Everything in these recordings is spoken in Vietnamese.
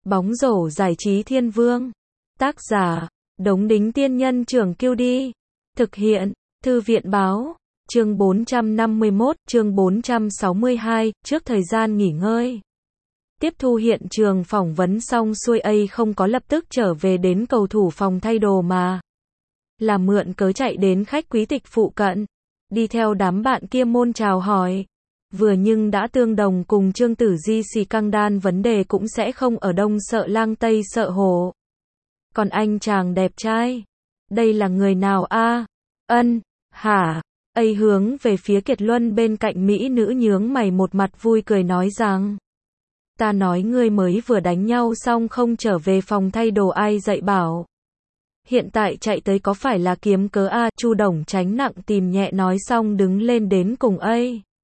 Bóng rổ giải trí thiên vương. Tác giả, Đống Đính Tiên Nhân Trưởng Kiêu Đi. Thực hiện, Thư viện Báo. Chương 451, chương 462, trước thời gian nghỉ ngơi. Tiếp thu hiện trường phỏng vấn xong xuôi A không có lập tức trở về đến cầu thủ phòng thay đồ mà là mượn cớ chạy đến khách quý tịch phụ cận, đi theo đám bạn kia môn chào hỏi. Vừa nhưng đã tương đồng cùng Trương Tử Di xì căng đan vấn đề cũng sẽ không ở đông sợ lang tây sợ hổ. Còn anh chàng đẹp trai, đây là người nào a? Ân, hả? A hướng về phía Kiệt Luân bên cạnh mỹ nữ nhướng mày một mặt vui cười nói rằng: Ta nói ngươi mới vừa đánh nhau xong không trở về phòng thay đồ ai dạy bảo. Hiện tại chạy tới có phải là kiếm cớ a? Chu Đồng tránh nặng tìm nhẹ nói xong đứng lên đến cùng A.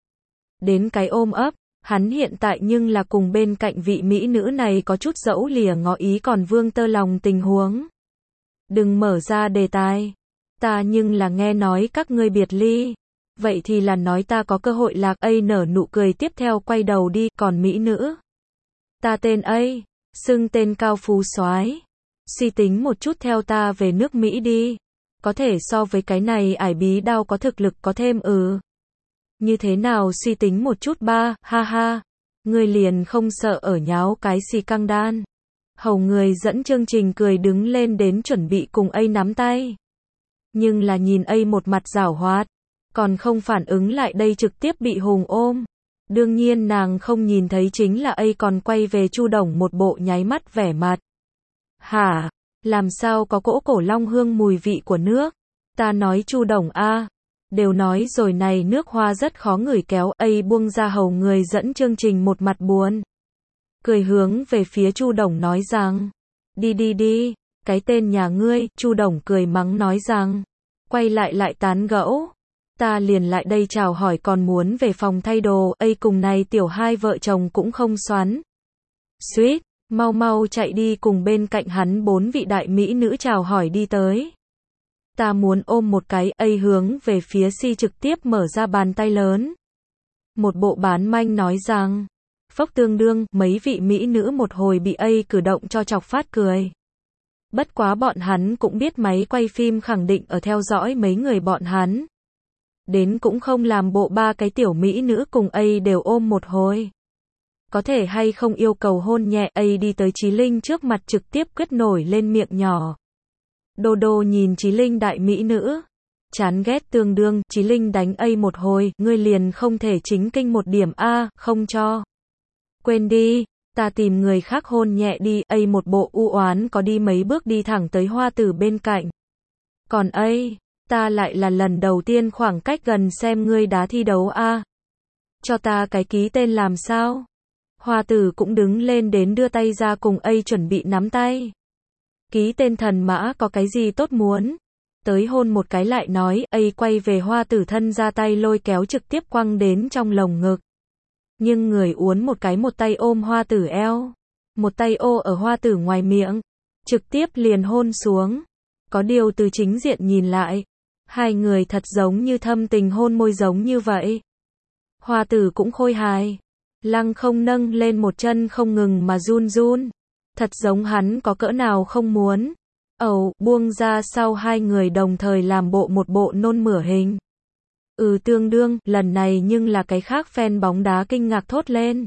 Đến cái ôm ấp, hắn hiện tại nhưng là cùng bên cạnh vị mỹ nữ này có chút dẫu lìa ngỏ ý còn vương tơ lòng tình huống. Đừng mở ra đề tài. Ta nhưng là nghe nói các ngươi biệt ly. Vậy thì là nói ta có cơ hội lạc. A nở nụ cười tiếp theo quay đầu đi, còn mỹ nữ. Ta tên A, xưng tên cao phú soái. Suy tính một chút theo ta về nước Mỹ đi. Có thể so với cái này ải bí đao có thực lực có thêm Như thế nào suy tính một chút ba, ha ha. Ngươi liền không sợ ở nháo cái xì căng đan. Hầu người dẫn chương trình cười đứng lên đến chuẩn bị cùng A nắm tay. Nhưng là nhìn A một mặt giảo hoạt, còn không phản ứng lại đây trực tiếp bị Hùng ôm. Đương nhiên nàng không nhìn thấy chính là A còn quay về Chu Đồng một bộ nháy mắt vẻ mặt. Hả? Làm sao có cỗ cổ long hương mùi vị của nước? Ta nói Chu Đồng a, đều nói rồi này nước hoa rất khó ngửi kéo. A buông ra hầu người dẫn chương trình một mặt buồn. Cười hướng về phía Chu Đồng nói rằng: Đi đi đi, cái tên nhà ngươi. Chu Đồng cười mắng nói rằng: Quay lại tán gẫu. Ta liền lại đây chào hỏi còn muốn về phòng thay đồ. A cùng này tiểu hai vợ chồng cũng không xoắn suýt, mau mau chạy đi cùng bên cạnh hắn 4 vị đại mỹ nữ chào hỏi đi tới. Ta muốn ôm một cái. A hướng về phía Si trực tiếp mở ra bàn tay lớn. Một bộ bán manh nói rằng: Phốc tương đương, mấy vị mỹ nữ một hồi bị A cử động cho chọc phát cười. Bất quá bọn hắn cũng biết máy quay phim khẳng định ở theo dõi mấy người bọn hắn. Đến cũng không làm bộ ba cái tiểu mỹ nữ cùng A đều ôm một hồi. Có thể hay không yêu cầu hôn nhẹ. A đi tới Chí Linh trước mặt trực tiếp quyết nổi lên miệng nhỏ. Đô đô nhìn Chí Linh đại mỹ nữ. Chán ghét tương đương, Chí Linh đánh A một hồi, ngươi liền không thể chính kinh một điểm a, không cho. Quên đi, ta tìm người khác hôn nhẹ đi. A một bộ u oán có đi mấy bước đi thẳng tới Hoa Tử bên cạnh. Còn A, ta lại là lần đầu tiên khoảng cách gần xem ngươi đá thi đấu a. Cho ta cái ký tên làm sao? Hoa Tử cũng đứng lên đến đưa tay ra cùng A chuẩn bị nắm tay. Ký tên thần mã có cái gì tốt muốn? Tới hôn một cái lại nói. A quay về Hoa Tử thân ra tay lôi kéo trực tiếp quăng đến trong lồng ngực. Nhưng người uốn một cái một tay ôm Hoa Tử eo. Một tay ô ở Hoa Tử ngoài miệng. Trực tiếp liền hôn xuống. Có điều từ chính diện nhìn lại. Hai người thật giống như thâm tình hôn môi giống như vậy. Hoa Tử cũng khôi hài. Lăng không nâng lên một chân không ngừng mà run run. Thật giống hắn có cỡ nào không muốn. Buông ra sau hai người đồng thời làm một bộ nôn mửa hình. Tương đương, lần này nhưng là cái khác fan bóng đá kinh ngạc thốt lên.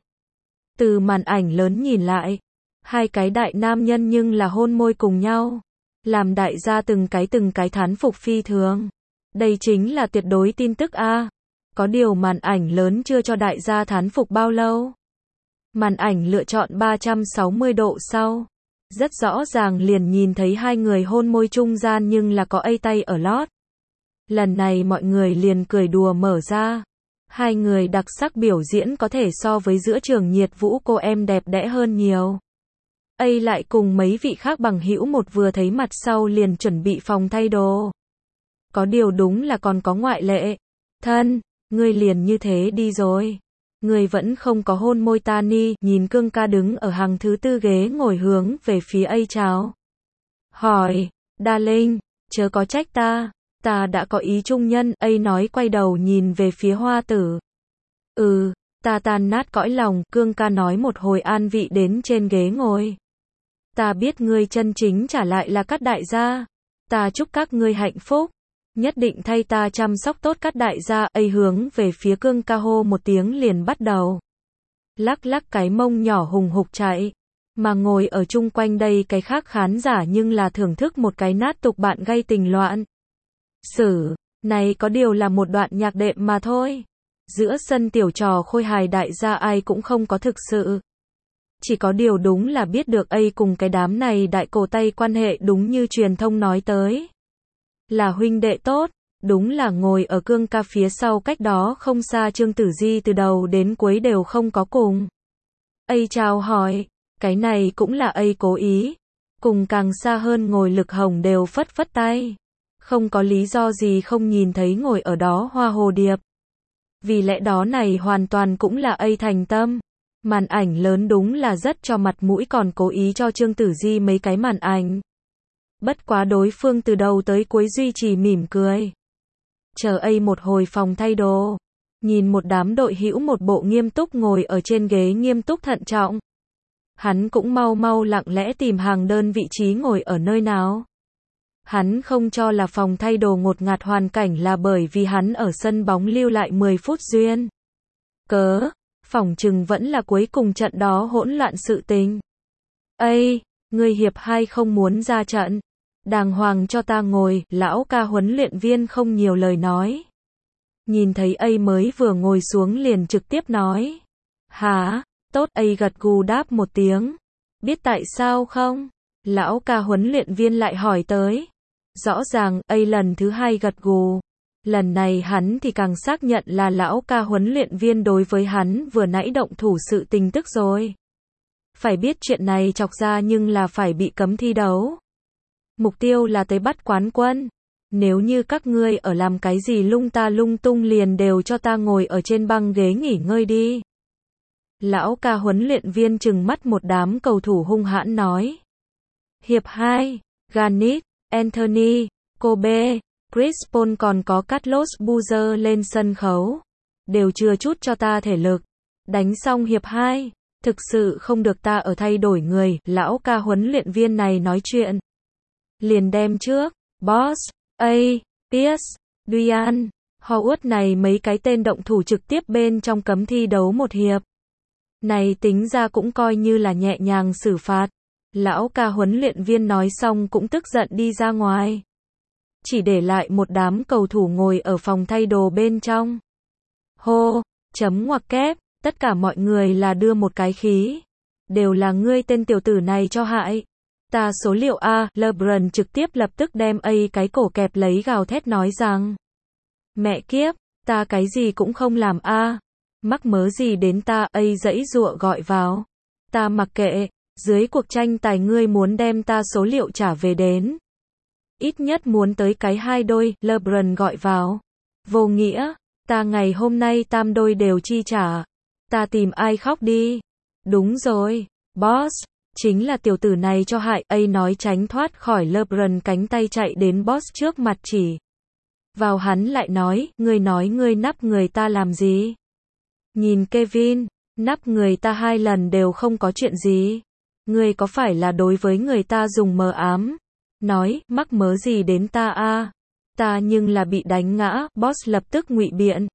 Từ màn ảnh lớn nhìn lại, hai cái đại nam nhân nhưng là hôn môi cùng nhau. Làm đại gia từng cái thán phục phi thường. Đây chính là tuyệt đối tin tức a. Có điều màn ảnh lớn chưa cho đại gia thán phục bao lâu. Màn ảnh lựa chọn 360 độ sau. Rất rõ ràng liền nhìn thấy hai người hôn môi trung gian nhưng là có A tay ở lót. Lần này mọi người liền cười đùa mở ra. Hai người đặc sắc biểu diễn có thể so với giữa trường nhiệt vũ cô em đẹp đẽ hơn nhiều. A lại cùng mấy vị khác bằng hữu một vừa thấy mặt sau liền chuẩn bị phòng thay đồ. Có điều đúng là còn có ngoại lệ. Thân, ngươi liền như thế đi rồi. Ngươi vẫn không có hôn môi ta ni. Nhìn Cương ca đứng ở hàng thứ 4 ghế ngồi hướng về phía A chào hỏi. Darling, chớ có trách ta. Ta đã có ý trung nhân. A nói quay đầu nhìn về phía Hoa Tử. Ta tan nát cõi lòng. Cương ca nói một hồi an vị đến trên ghế ngồi. Ta biết ngươi chân chính trả lại là Cát đại gia. Ta chúc các ngươi hạnh phúc. Nhất định thay ta chăm sóc tốt Cát đại gia. Ấy hướng về phía Cương Ca hô một tiếng liền bắt đầu. Lắc lắc cái mông nhỏ hùng hục chạy. Mà ngồi ở chung quanh đây cái khác khán giả nhưng là thưởng thức một cái nát tục bạn gây tình loạn. Sử, này có điều là một đoạn nhạc đệm mà thôi. Giữa sân tiểu trò khôi hài đại gia ai cũng không có thực sự. Chỉ có điều đúng là biết được ấy cùng cái đám này đại cổ tay quan hệ đúng như truyền thông nói tới. Là huynh đệ tốt, đúng là ngồi ở Cương Ca phía sau cách đó không xa Trương Tử Di từ đầu đến cuối đều không có cùng. Ấy chào hỏi, cái này cũng là ấy cố ý. Cùng càng xa hơn ngồi Lực Hồng đều phất phất tay. Không có lý do gì không nhìn thấy ngồi ở đó Hoa Hồ Điệp. Vì lẽ đó này hoàn toàn cũng là ấy thành tâm. Màn ảnh lớn đúng là rất cho mặt mũi còn cố ý cho Trương Tử Di mấy cái màn ảnh. Bất quá đối phương từ đầu tới cuối duy trì mỉm cười. Chờ ấy một hồi phòng thay đồ. Nhìn một đám đội hữu một bộ nghiêm túc ngồi ở trên ghế nghiêm túc thận trọng. Hắn cũng mau mau lặng lẽ tìm hàng đơn vị trí ngồi ở nơi nào. Hắn không cho là phòng thay đồ ngột ngạt hoàn cảnh là bởi vì hắn ở sân bóng lưu lại 10 phút duyên. Cớ, phỏng chừng vẫn là cuối cùng trận đó hỗn loạn sự tình. Ây, người hiệp 2 không muốn ra trận. Đàng hoàng cho ta ngồi, lão Ca huấn luyện viên không nhiều lời nói. Nhìn thấy ấy mới vừa ngồi xuống liền trực tiếp nói. Hả, tốt ấy gật gù đáp một tiếng. Biết tại sao không? Lão Ca huấn luyện viên lại hỏi tới. Rõ ràng, ấy lần thứ 2 gật gù. Lần này hắn thì càng xác nhận là lão Ca huấn luyện viên đối với hắn vừa nãy động thủ sự tình tức rồi. Phải biết chuyện này chọc ra nhưng là phải bị cấm thi đấu. Mục tiêu là tới bắt quán quân. Nếu như các ngươi ở làm cái gì lung ta lung tung liền đều cho ta ngồi ở trên băng ghế nghỉ ngơi đi. Lão Ca huấn luyện viên trừng mắt một đám cầu thủ hung hãn nói. Hiệp 2, Garnett, Anthony, Kobe, Chris Paul còn có Carlos Boozer lên sân khấu. Đều chưa chút cho ta thể lực. Đánh xong hiệp 2, thực sự không được ta ở thay đổi người. Lão Ca huấn luyện viên này nói chuyện. Liền đem trước, Boss, A, Pierce, Duyan, Howard này mấy cái tên động thủ trực tiếp bên trong cấm thi đấu một hiệp. Này tính ra cũng coi như là nhẹ nhàng xử phạt. Lão Ca huấn luyện viên nói xong cũng tức giận đi ra ngoài. Chỉ để lại một đám cầu thủ ngồi ở phòng thay đồ bên trong. Hô, chấm ngoặc kép, tất cả mọi người là đưa một cái khí. Đều là ngươi tên tiểu tử này cho hại. Ta số liệu A, LeBron trực tiếp lập tức đem A cái cổ kẹp lấy gào thét nói rằng. Mẹ kiếp, ta cái gì cũng không làm A. Mắc mớ gì đến ta, A giãy giụa gọi vào. Ta mặc kệ, dưới cuộc tranh tài ngươi muốn đem ta số liệu trả về đến. Ít nhất muốn tới cái 2 đôi, LeBron gọi vào. Vô nghĩa, ta ngày hôm nay tam đôi đều chi trả. Ta tìm ai khóc đi. Đúng rồi, boss. Chính là tiểu tử này cho hại, A nói tránh thoát khỏi LeBron cánh tay chạy đến boss trước mặt chỉ. Vào hắn lại nói ngươi nắp người ta làm gì? Nhìn Kevin, nắp người ta 2 lần đều không có chuyện gì. Ngươi có phải là đối với người ta dùng mờ ám? Nói, mắc mớ gì đến ta a? Ta nhưng là bị đánh ngã, boss lập tức ngụy biện.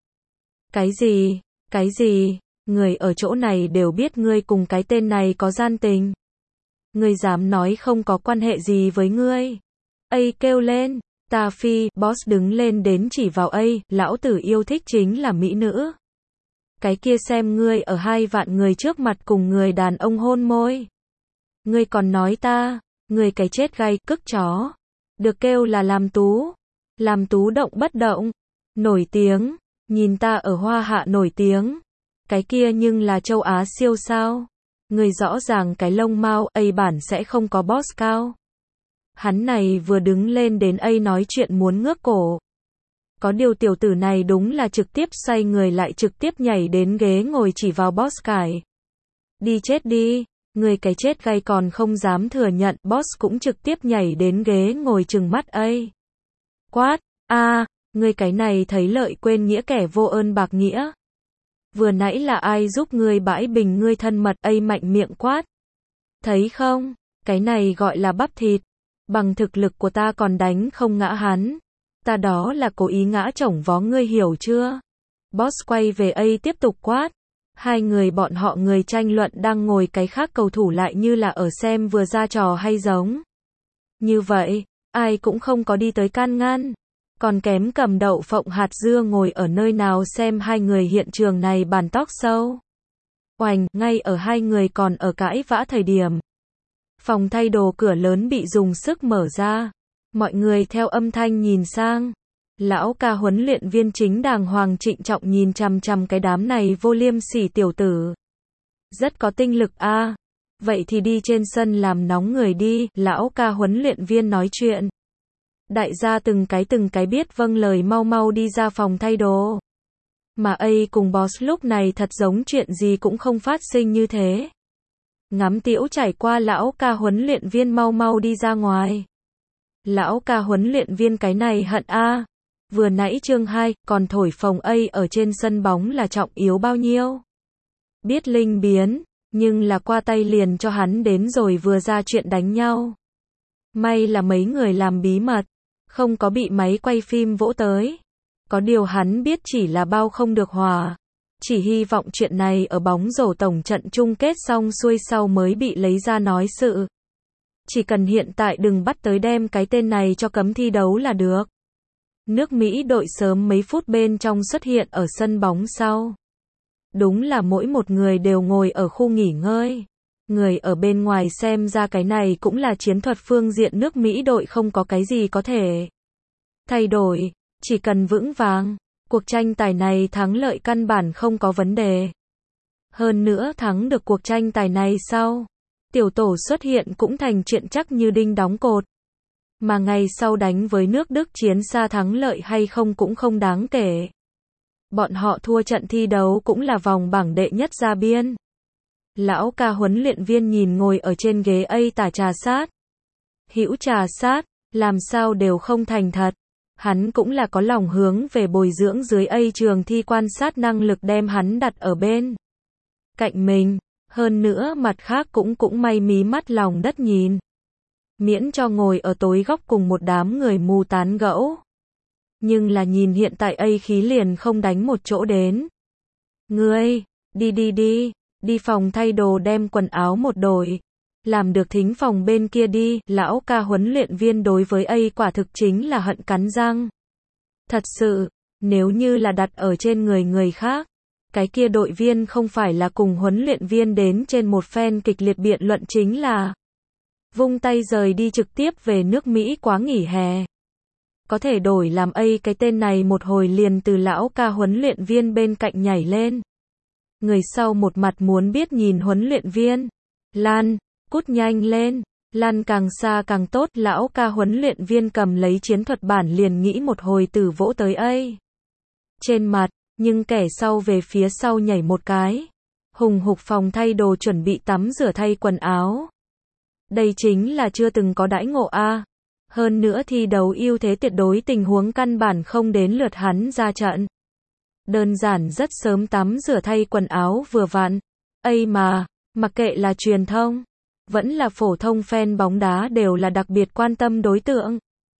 Cái gì? Người ở chỗ này đều biết ngươi cùng cái tên này có gian tình. Ngươi dám nói không có quan hệ gì với ngươi. A kêu lên, ta phi, boss đứng lên đến chỉ vào A, lão tử yêu thích chính là mỹ nữ. Cái kia xem ngươi ở 2 vạn người trước mặt cùng người đàn ông hôn môi. Ngươi còn nói ta, ngươi cái chết gai, cức chó. Được kêu là làm tú động bất động. Nổi tiếng, nhìn ta ở Hoa Hạ nổi tiếng. Cái kia nhưng là châu Á siêu sao. Người rõ ràng cái lông mao A bản sẽ không có boss cao. Hắn này vừa đứng lên đến A nói chuyện muốn ngước cổ. Có điều tiểu tử này đúng là trực tiếp xoay người lại trực tiếp nhảy đến ghế ngồi chỉ vào boss cải. Đi chết đi, người cái chết gay còn không dám thừa nhận, boss cũng trực tiếp nhảy đến ghế ngồi trừng mắt A. Quát, người cái này thấy lợi quên nghĩa kẻ vô ơn bạc nghĩa. Vừa nãy là ai giúp ngươi bãi bình ngươi thân mật? A mạnh miệng quát. Thấy không, Cái này gọi là bắp thịt. Bằng thực lực của ta còn đánh không ngã hắn. Ta đó là cố ý ngã chổng vó ngươi hiểu chưa? Boss quay về A tiếp tục quát. Hai người bọn họ người tranh luận đang ngồi cái khác cầu thủ lại như là ở xem vừa ra trò hay giống. Như vậy, ai cũng không có đi tới can ngăn. Còn kém cầm đậu phộng hạt dưa ngồi ở nơi nào xem hai người hiện trường này bàn talk show. Oành, ngay ở hai người còn ở cãi vã thời điểm. Phòng thay đồ cửa lớn bị dùng sức mở ra. Mọi người theo âm thanh nhìn sang. Lão ca huấn luyện viên chính đàng hoàng trịnh trọng nhìn chằm chằm cái đám này vô liêm sỉ tiểu tử. Rất có tinh lực a. Vậy thì đi trên sân làm nóng người đi, lão ca huấn luyện viên nói chuyện. Đại gia từng cái biết vâng lời mau mau đi ra phòng thay đồ. Mà A cùng boss lúc này thật giống chuyện gì cũng không phát sinh như thế. Ngắm tĩu trải qua lão ca huấn luyện viên mau mau đi ra ngoài. Lão ca huấn luyện viên cái này hận a. Vừa nãy chương 2, còn thổi phồng A ở trên sân bóng là trọng yếu bao nhiêu. Biết linh biến, nhưng là qua tay liền cho hắn đến rồi vừa ra chuyện đánh nhau. May là mấy người làm bí mật, không có bị máy quay phim vỗ tới. Có điều hắn biết chỉ là bao không được hòa. Chỉ hy vọng chuyện này ở bóng rổ tổng trận chung kết xong xuôi sau mới bị lấy ra nói sự. Chỉ cần hiện tại đừng bắt tới đem cái tên này cho cấm thi đấu là được. Nước Mỹ đội sớm mấy phút bên trong xuất hiện ở sân bóng sau. Đúng là mỗi một người đều ngồi ở khu nghỉ ngơi. Người ở bên ngoài xem ra cái này cũng là chiến thuật phương diện nước Mỹ đội không có cái gì có thể thay đổi, chỉ cần vững vàng. Cuộc tranh tài này thắng lợi căn bản không có vấn đề. Hơn nữa thắng được cuộc tranh tài này sau, tiểu tổ xuất hiện cũng thành chuyện chắc như đinh đóng cột. Mà ngày sau đánh với nước Đức chiến xa thắng lợi hay không cũng không đáng kể. Bọn họ thua trận thi đấu cũng là vòng bảng đệ nhất ra biên. Lão ca huấn luyện viên nhìn ngồi ở trên ghế A tả trà sát. Hữu trà sát, làm sao đều không thành thật. Hắn cũng là có lòng hướng về bồi dưỡng dưới A trường thi quan sát năng lực đem hắn đặt ở bên cạnh mình. Hơn nữa mặt khác cũng may mí mắt lòng đất nhìn. Miễn cho ngồi ở tối góc cùng một đám người mù tán gẫu. Nhưng là nhìn hiện tại A khí liền không đánh một chỗ đến. Ngươi, đi phòng thay đồ đem quần áo một đổi. Làm được thính phòng bên kia đi, lão ca huấn luyện viên đối với A quả thực chính là hận cắn răng. Thật sự, nếu như là đặt ở trên người khác, cái kia đội viên không phải là cùng huấn luyện viên đến trên một phen kịch liệt biện luận chính là vung tay rời đi trực tiếp về nước Mỹ quá nghỉ hè. Có thể đổi làm A cái tên này một hồi liền từ lão ca huấn luyện viên bên cạnh nhảy lên. Người sau một mặt muốn biết nhìn huấn luyện viên. Lan, cút nhanh lên. Lan càng xa càng tốt. Lão ca huấn luyện viên cầm lấy chiến thuật bản liền nghĩ một hồi từ vỗ tới A trên mặt, nhưng kẻ sau về phía sau nhảy một cái. Hùng hục phòng thay đồ chuẩn bị tắm rửa thay quần áo. Đây chính là chưa từng có đãi ngộ a. Hơn nữa thi đấu ưu thế tuyệt đối tình huống căn bản không đến lượt hắn ra trận. Đơn giản rất sớm tắm rửa thay quần áo vừa vặn. Mà, mặc kệ là truyền thông, vẫn là phổ thông fan bóng đá đều là đặc biệt quan tâm đối tượng.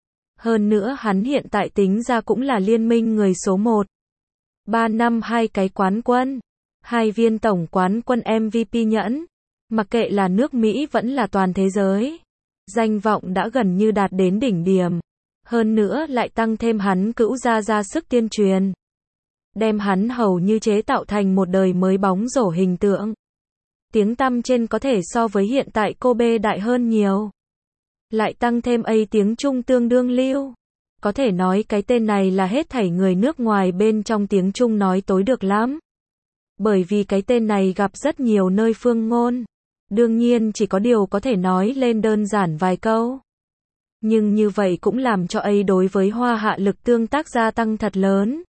Hơn nữa hắn hiện tại tính ra cũng là liên minh người số 1. 3 năm 2 cái quán quân, 2 viên tổng quán quân MVP nhẫn. Mặc kệ là nước Mỹ vẫn là toàn thế giới. Danh vọng đã gần như đạt đến đỉnh điểm. Hơn nữa lại tăng thêm hắn cữu ra sức tuyên truyền. Đem hắn hầu như chế tạo thành một đời mới bóng rổ hình tượng. Tiếng tăm trên có thể so với hiện tại Kobe đại hơn nhiều. Lại tăng thêm A tiếng Trung tương đương lưu. Có thể nói cái tên này là hết thảy người nước ngoài bên trong tiếng Trung nói tối được lắm. Bởi vì cái tên này gặp rất nhiều nơi phương ngôn. Đương nhiên chỉ có điều có thể nói lên đơn giản vài câu. Nhưng như vậy cũng làm cho A đối với hoa hạ lực tương tác gia tăng thật lớn.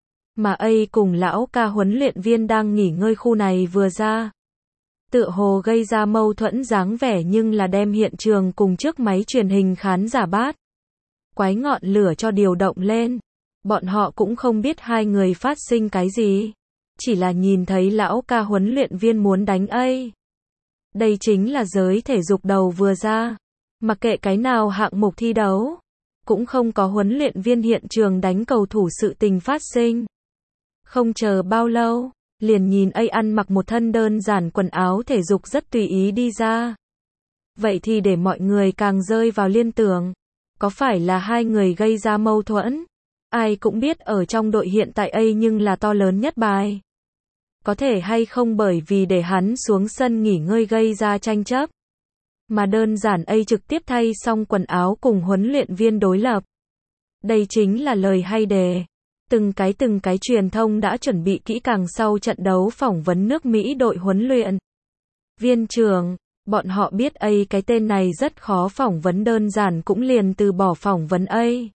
Mà A cùng lão ca huấn luyện viên đang nghỉ ngơi khu này vừa ra. Tựa hồ gây ra mâu thuẫn dáng vẻ nhưng là đem hiện trường cùng trước máy truyền hình khán giả bát. Quái ngọn lửa cho điều động lên. Bọn họ cũng không biết hai người phát sinh cái gì. Chỉ là nhìn thấy lão ca huấn luyện viên muốn đánh A. Đây chính là giới thể dục đầu vừa ra. Mặc kệ cái nào hạng mục thi đấu, cũng không có huấn luyện viên hiện trường đánh cầu thủ sự tình phát sinh. Không chờ bao lâu, liền nhìn ăn mặc một thân đơn giản quần áo thể dục rất tùy ý đi ra. Vậy thì để mọi người càng rơi vào liên tưởng, có phải là hai người gây ra mâu thuẫn? Ai cũng biết ở trong đội hiện tại nhưng là to lớn nhất bài. Có thể hay không bởi vì để hắn xuống sân nghỉ ngơi gây ra tranh chấp, mà đơn giản trực tiếp thay xong quần áo cùng huấn luyện viên đối lập. Đây chính là lời hay đề. Từng cái truyền thông đã chuẩn bị kỹ càng sau trận đấu phỏng vấn nước Mỹ đội huấn luyện viên trưởng. Bọn họ biết cái tên này rất khó phỏng vấn, đơn giản cũng liền từ bỏ phỏng vấn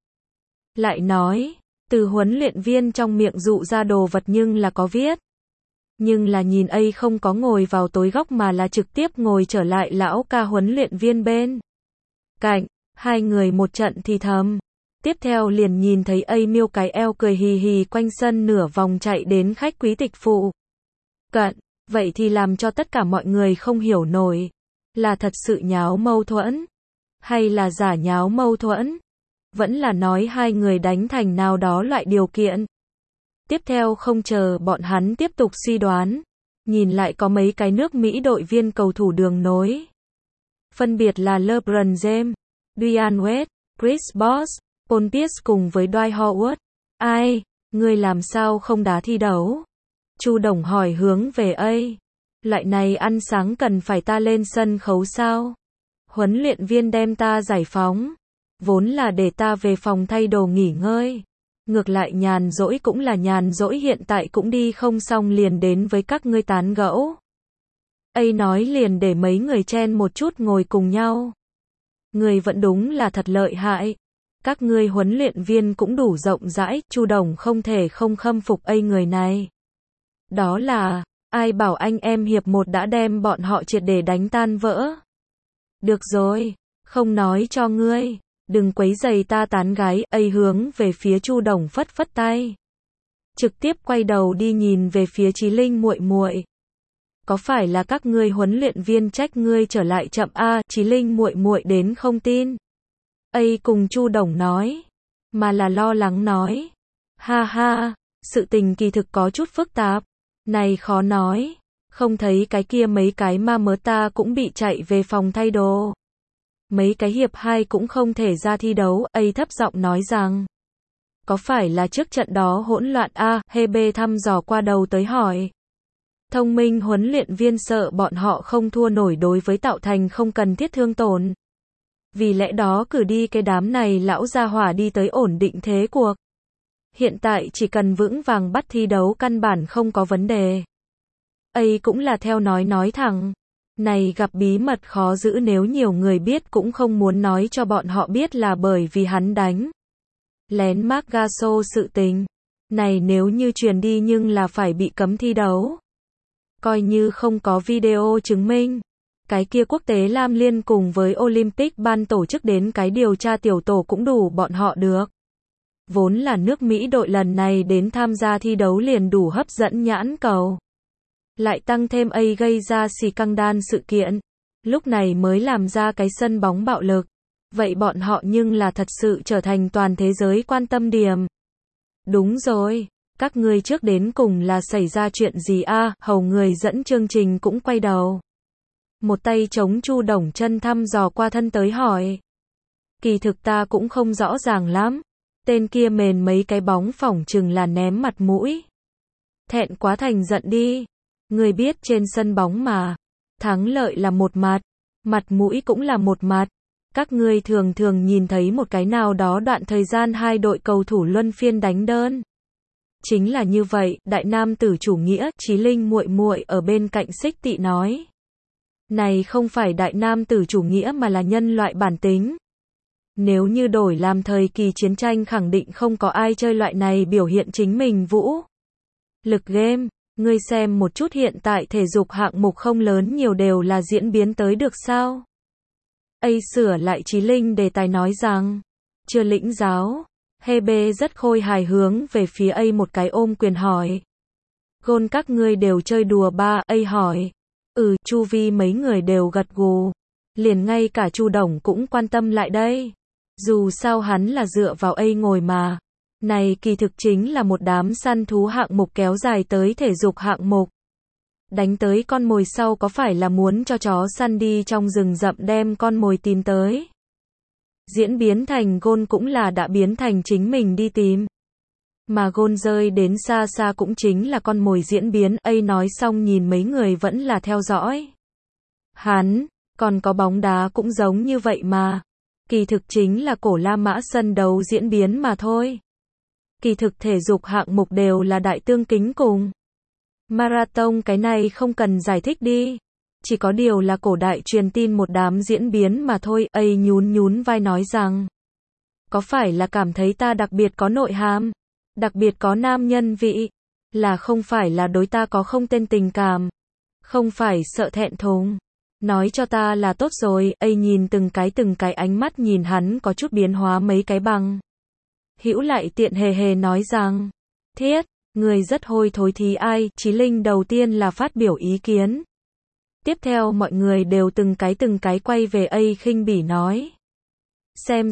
Lại nói, từ huấn luyện viên trong miệng dụ ra đồ vật nhưng là có viết. Nhưng là nhìn không có ngồi vào tối góc mà là trực tiếp ngồi trở lại lão ca huấn luyện viên bên cạnh. Hai người một trận thì thầm. Tiếp theo liền nhìn thấy miêu cái eo cười hì hì quanh sân nửa vòng chạy đến khách quý tịch phụ cận. Vậy thì làm cho tất cả mọi người không hiểu nổi. Là thật sự nháo mâu thuẫn? Hay là giả nháo mâu thuẫn? Vẫn là nói hai người đánh thành nào đó loại điều kiện? Tiếp theo không chờ bọn hắn tiếp tục suy đoán, nhìn lại có mấy cái nước Mỹ đội viên cầu thủ đường nối. Phân biệt là LeBron James, Dwyane Wade, Chris Bosh, Paul Pierce cùng với Dwight Howard. Ai, ngươi làm sao không đá thi đấu? Chu Đồng hỏi hướng về loại này ăn sáng cần phải ta lên sân khấu sao? Huấn luyện viên đem ta giải phóng, vốn là để ta về phòng thay đồ nghỉ ngơi. Ngược lại nhàn rỗi cũng là nhàn rỗi, hiện tại cũng đi không xong liền đến với các ngươi tán gẫu. Nói liền để mấy người chen một chút ngồi cùng nhau. Người vẫn đúng là thật lợi hại. Các ngươi huấn luyện viên cũng đủ rộng rãi, Chu Đồng không thể không khâm phục người này. Đó là, ai bảo anh em hiệp 1 đã đem bọn họ triệt để đánh tan vỡ. Được rồi, không nói cho ngươi. Đừng quấy rầy ta tán gái. Hướng về phía Chu Đồng phất phất tay. Trực tiếp quay đầu đi nhìn về phía Chí Linh muội muội. Có phải là các ngươi huấn luyện viên trách ngươi trở lại chậm Chí Linh muội muội đến không tin. Cùng Chu Đồng nói, mà là lo lắng nói. Ha ha, sự tình kỳ thực có chút phức tạp. Này khó nói, không thấy cái kia mấy cái ma mớ ta cũng bị chạy về phòng thay đồ. Mấy cái hiệp 2 cũng không thể ra thi đấu. Thấp giọng nói rằng, có phải là trước trận đó hỗn loạn Hebe thăm dò qua đầu tới hỏi. Thông minh huấn luyện viên sợ bọn họ không thua nổi đối với tạo thành không cần thiết thương tổn. Vì lẽ đó cử đi cái đám này lão gia hỏa đi tới ổn định thế cuộc. Hiện tại chỉ cần vững vàng bắt thi đấu căn bản không có vấn đề. Cũng là theo nói thẳng. Này gặp bí mật khó giữ, nếu nhiều người biết cũng không muốn nói cho bọn họ biết là bởi vì hắn đánh lén Marc Gasol sự tình. Này nếu như truyền đi nhưng là phải bị cấm thi đấu. Coi như không có video chứng minh. Cái kia quốc tế Lam Liên cùng với Olympic ban tổ chức đến cái điều tra tiểu tổ cũng đủ bọn họ được. Vốn là nước Mỹ đội lần này đến tham gia thi đấu liền đủ hấp dẫn nhãn cầu. Lại tăng thêm gây ra xì căng đan sự kiện. Lúc này mới làm ra cái sân bóng bạo lực. Vậy bọn họ nhưng là thật sự trở thành toàn thế giới quan tâm điểm. Đúng rồi, các ngươi trước đến cùng là xảy ra chuyện gì Hầu người dẫn chương trình cũng quay đầu. Một tay chống Chu Đồng chân thăm dò qua thân tới hỏi. Kỳ thực ta cũng không rõ ràng lắm. Tên kia mền mấy cái bóng phỏng chừng là ném mặt mũi. Thẹn quá thành giận đi. Người biết trên sân bóng mà. Thắng lợi là một mặt. Mặt mũi cũng là một mặt. Các ngươi thường thường nhìn thấy một cái nào đó đoạn thời gian hai đội cầu thủ luân phiên đánh đơn. Chính là như vậy, đại nam tử chủ nghĩa, Chí Linh muội muội ở bên cạnh Xích Tị nói. Này không phải đại nam tử chủ nghĩa mà là nhân loại bản tính. Nếu như đổi làm thời kỳ chiến tranh khẳng định không có ai chơi loại này biểu hiện chính mình vũ lực game. Ngươi xem một chút hiện tại thể dục hạng mục không lớn nhiều đều là diễn biến tới được sao? Sửa lại Chí Linh đề tài nói rằng, chưa lĩnh giáo. Hebe rất khôi hài hướng về phía một cái ôm quyền hỏi. Gôn các ngươi đều chơi đùa hỏi. Chu vi mấy người đều gật gù. Liền ngay cả Chu Đồng cũng quan tâm lại đây. Dù sao hắn là dựa vào ngồi mà. Này kỳ thực chính là một đám săn thú hạng mục kéo dài tới thể dục hạng mục. Đánh tới con mồi sau có phải là muốn cho chó săn đi trong rừng rậm đem con mồi tìm tới. Diễn biến thành gôn cũng là đã biến thành chính mình đi tìm. Mà gôn rơi đến xa xa cũng chính là con mồi diễn biến. Nói xong nhìn mấy người vẫn là theo dõi. Hắn, còn có bóng đá cũng giống như vậy mà. Kỳ thực chính là cổ La Mã sân đấu diễn biến mà thôi. Kỳ thực thể dục hạng mục đều là đại tương kính cùng. Marathon cái này không cần giải thích đi. Chỉ có điều là cổ đại truyền tin một đám diễn biến mà thôi. Nhún nhún vai nói rằng. Có phải là cảm thấy ta đặc biệt có nội hàm? Đặc biệt có nam nhân vị? Là không phải là đối ta có không tên tình cảm? Không phải sợ thẹn thùng? Nói cho ta là tốt rồi. Nhìn từng cái ánh mắt nhìn hắn có chút biến hóa mấy cái bằng. Hữu lại tiện hề hề nói rằng. Thiết, người rất hôi thối thì ai? Chí Linh đầu tiên là phát biểu ý kiến. Tiếp theo mọi người đều từng cái quay về khinh bỉ nói. Xem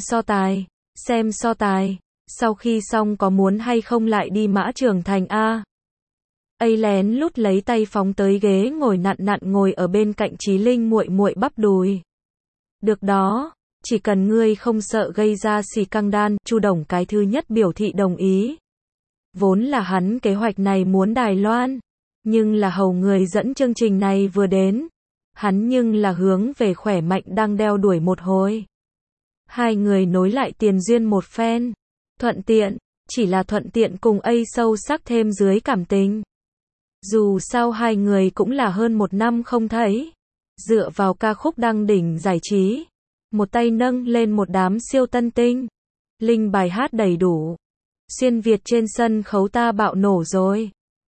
so tài. Sau khi xong có muốn hay không lại đi Mã Trường Thành a? Lén lút lấy tay phóng tới ghế ngồi nặn ngồi ở bên cạnh Chí Linh muội muội bắp đùi. Được đó, chỉ cần ngươi không sợ gây ra xì căng đan, Chu Đồng cái thứ nhất biểu thị đồng ý. Vốn là hắn kế hoạch này muốn Đài Loan, nhưng là hầu người dẫn chương trình này vừa đến, hắn nhưng là hướng về khỏe mạnh đang đeo đuổi một hồi. Hai người nối lại tiền duyên một phen, thuận tiện, chỉ là thuận tiện cùng sâu sắc thêm dưới cảm tình. Dù sao hai người cũng là hơn 1 năm không thấy, dựa vào ca khúc đăng đỉnh giải trí, một tay nâng lên một đám siêu tân tinh, linh bài hát đầy đủ, xuyên Việt trên sân khấu ta bạo nổ rồi.